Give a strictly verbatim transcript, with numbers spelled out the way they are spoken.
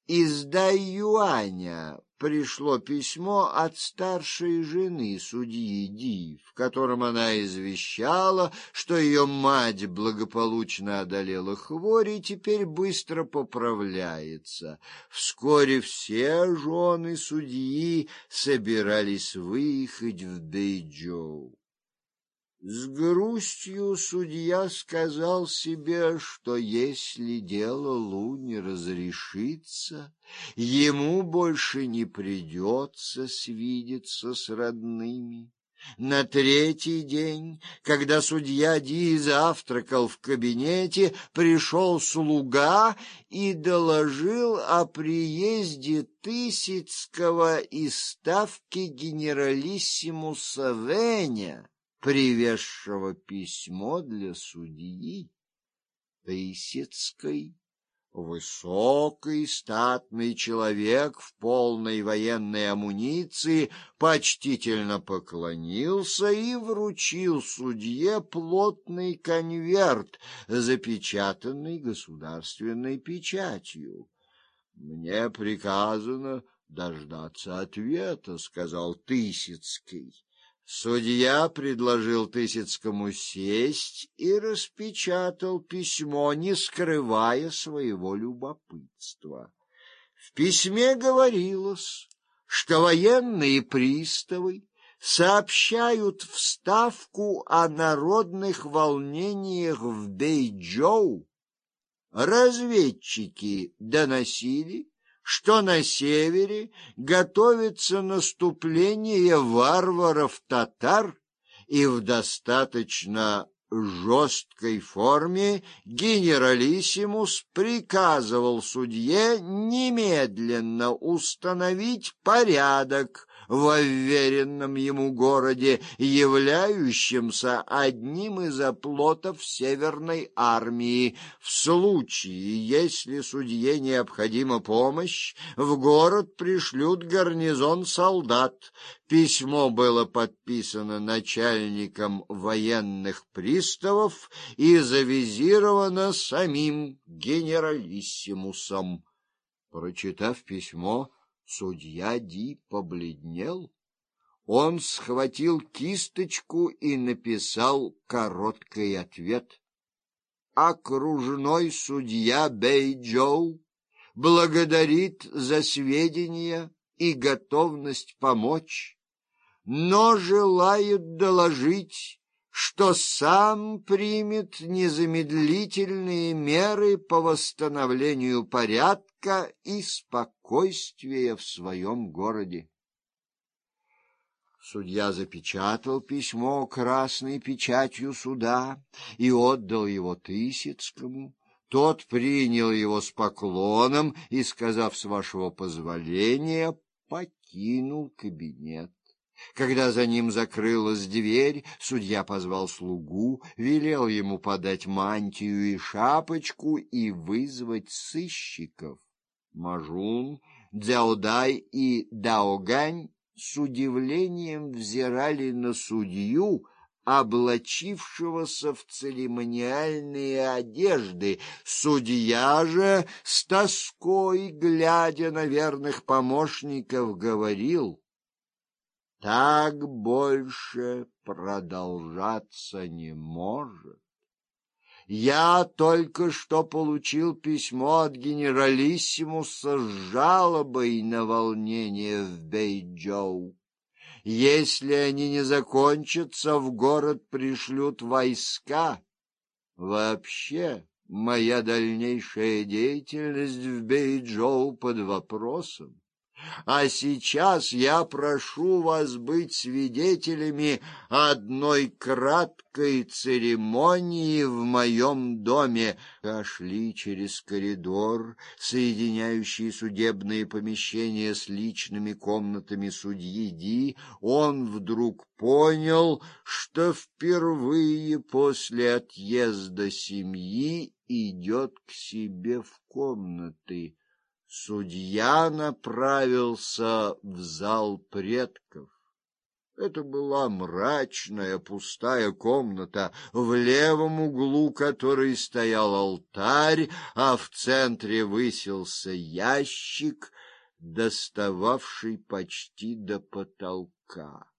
Из Дайюаня пришло письмо от старшей жены судьи Ди, в котором она извещала, что ее мать благополучно одолела хворь и теперь быстро поправляется. Вскоре все жены судьи собирались выехать в Бэйчжоу. С грустью судья сказал себе, что если дело Лу не разрешится, ему больше не придется свидеться с родными. На третий день, когда судья Ди завтракал в кабинете, пришел слуга и доложил о приезде Тысяцкого из ставки генералиссимуса Вэня, привезшего письмо для судьи. Тысяцкий, высокий статный человек в полной военной амуниции, почтительно поклонился и вручил судье плотный конверт, запечатанный государственной печатью. «Мне приказано дождаться ответа», — сказал Тысяцкий. Судья предложил Тысяцкому сесть и распечатал письмо, не скрывая своего любопытства. В письме говорилось, что военные приставы сообщают в ставку о народных волнениях в Бэйчжоу. Разведчики доносили, что на севере готовится наступление варваров-татар, и в достаточно жесткой форме генералиссимус приказывал судье немедленно установить порядок во вверенном ему городе, являющемся одним из оплотов Северной армии. В случае, если судье необходима помощь, в город пришлют гарнизон солдат. Письмо было подписано начальником военных приставов и завизировано самим генералиссимусом. Прочитав письмо, судья Ди побледнел. Он схватил кисточку и написал короткий ответ. Окружной судья Бэйчжоу благодарит за сведения и готовность помочь, но желает доложить, что сам примет незамедлительные меры по восстановлению порядка и спокойствия в своем городе. Судья запечатал письмо красной печатью суда и отдал его Тысяцкому. Тот принял его с поклоном и, сказав «с вашего позволения», покинул кабинет. Когда за ним закрылась дверь, судья позвал слугу, велел ему подать мантию и шапочку и вызвать сыщиков. Мажун, Дзяодай и Даогань с удивлением взирали на судью, облачившегося в церемониальные одежды. Судья же, с тоской глядя на верных помощников, говорил: «Так больше продолжаться не может. Я только что получил письмо от генералиссимуса с жалобой на волнение в Бэйчжоу. Если они не закончатся, в город пришлют войска. Вообще, моя дальнейшая деятельность в Бэйчжоу под вопросом. А сейчас я прошу вас быть свидетелями одной краткой церемонии в моем доме». Пошли через коридор, соединяющий судебные помещения с личными комнатами судьи Ди. Он вдруг понял, что впервые после отъезда семьи идет к себе в комнаты. Судья направился в зал предков. Это была мрачная пустая комната, в левом углу которой стоял алтарь, а в центре высился ящик, достававший почти до потолка.